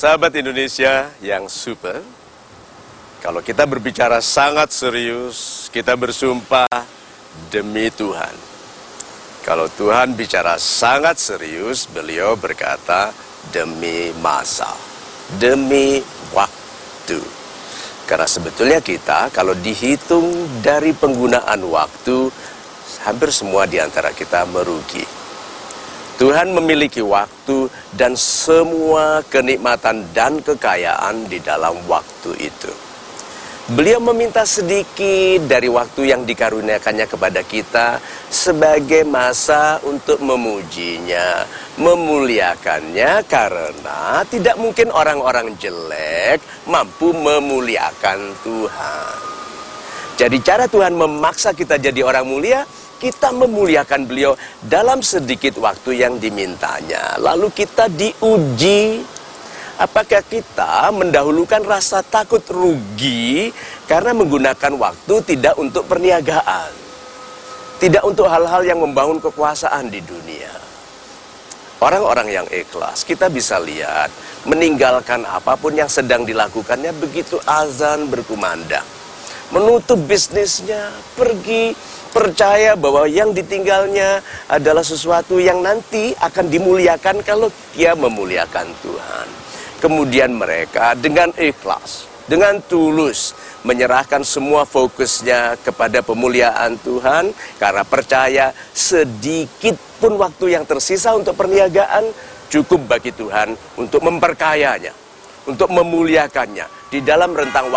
Sahabat Indonesia yang super, kalau kita berbicara sangat serius, kita bersumpah demi Tuhan. Kalau Tuhan bicara sangat serius, beliau berkata demi masa, demi waktu. Karena sebetulnya kita kalau dihitung dari penggunaan waktu, hampir semua di antara kita merugi. Tuhan memiliki waktu dan semua kenikmatan dan kekayaan di dalam waktu itu. Beliau meminta sedikit dari waktu yang dikaruniakannya kepada kita sebagai masa untuk memujinya, memuliakannya, karena tidak mungkin orang-orang jelek mampu memuliakan Tuhan. Jadi cara Tuhan memaksa kita jadi orang mulia, kita memuliakan beliau dalam sedikit waktu yang dimintanya. Lalu kita diuji, apakah kita mendahulukan rasa takut rugi karena menggunakan waktu tidak untuk perniagaan, tidak untuk hal-hal yang membangun kekuasaan di dunia. Orang-orang yang ikhlas, kita bisa lihat, meninggalkan apapun yang sedang dilakukannya begitu azan berkumandang, menutup bisnisnya, pergi, percaya bahwa yang ditinggalnya adalah sesuatu yang nanti akan dimuliakan kalau dia memuliakan Tuhan. Kemudian mereka dengan ikhlas, dengan tulus menyerahkan semua fokusnya kepada pemuliaan Tuhan, karena percaya sedikit pun waktu yang tersisa untuk perniagaan cukup bagi Tuhan untuk memperkayanya, untuk memuliakannya di dalam rentang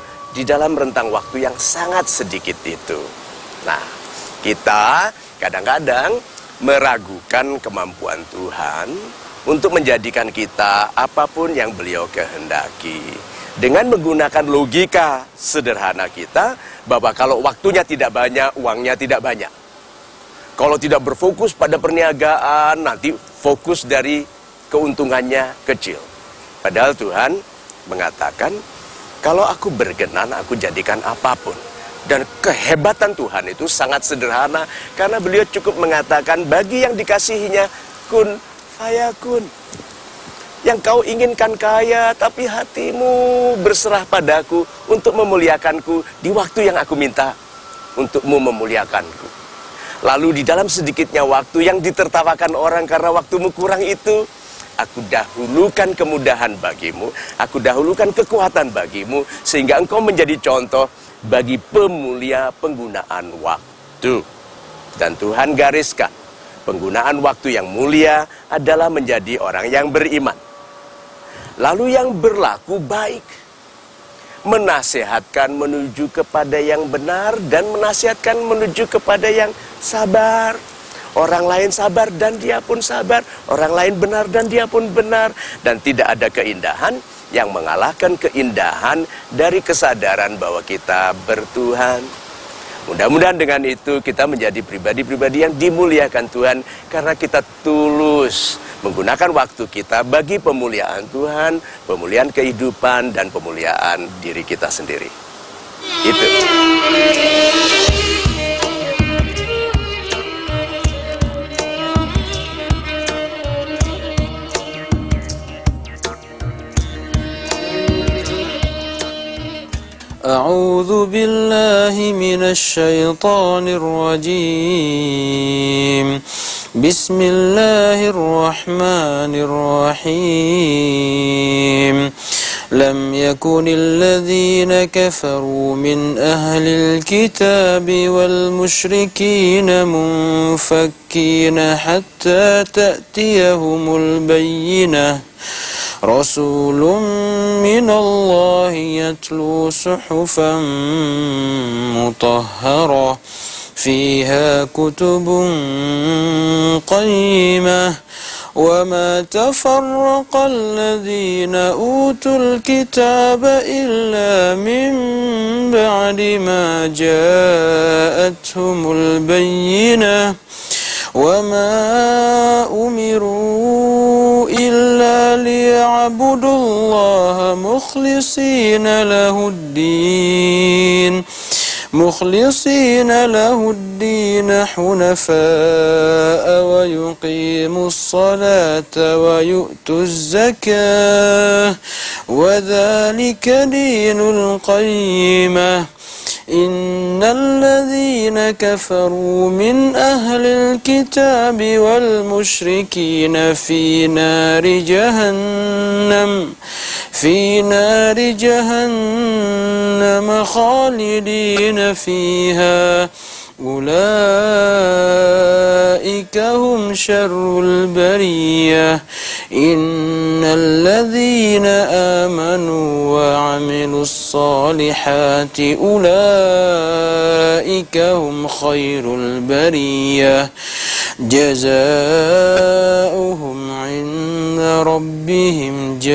waktu yang sangat sedikit itu. Nah, kita kadang-kadang meragukan kemampuan Tuhan untuk menjadikan kita apapun yang beliau kehendaki. Dengan menggunakan logika sederhana kita, bahwa kalau waktunya tidak banyak, uangnya tidak banyak. Kalau tidak berfokus pada perniagaan, nanti fokus dari keuntungannya kecil. Padahal Tuhan mengatakan, kalau aku berkenan, aku jadikan apapun. Dan kehebatan Tuhan itu sangat sederhana, karena beliau cukup mengatakan bagi yang dikasihinya, kun fayakun. Yang kau inginkan kaya, tapi hatimu berserah padaku untuk memuliakanku di waktu yang aku minta untukmu memuliakanku. Lalu di dalam sedikitnya waktu yang ditertawakan orang karena waktumu kurang itu, aku dahulukan kemudahan bagimu, aku dahulukan kekuatan bagimu, sehingga engkau menjadi contoh bagi pemulia penggunaan waktu. Dan Tuhan gariskan, penggunaan waktu yang mulia adalah menjadi orang yang beriman, lalu yang berlaku baik, menasehatkan menuju kepada yang benar, dan menasihatkan menuju kepada yang sabar. Orang lain sabar dan dia pun sabar, orang lain benar dan dia pun benar. Dan tidak ada keindahan yang mengalahkan keindahan dari kesadaran bahwa kita bertuhan. Mudah-mudahan dengan itu kita menjadi pribadi-pribadi yang dimuliakan Tuhan, karena kita tulus menggunakan waktu kita bagi pemuliaan Tuhan, pemuliaan kehidupan, dan pemuliaan diri kita sendiri. Itu. أعوذ بالله من الشيطان الرجيم بسم الله الرحمن الرحيم لم يكن الذين كفروا من أهل الكتاب والمشركين منفكين حتى تأتيهم البينة رسول من الله يتلو صحفا مطهرة فيها كتب قيمة وما تفرق الذين أوتوا الكتاب إلا من بعد ما جاءتهم البينة وما أمروا إلا ليعبدوا الله مخلصين له الدين مخلصين له الدين حنفاء ويقيموا الصلاة ويؤتوا الزكاة وذلك دين القيمة إن الذين كفروا من أهل الكتاب والمشركين في نار جهنم خالدين فيها أولئك هم شر البرية إن الذين آمنوا وعملوا الصالحات أولئك هم خير البرية جزاؤهم عند ربهم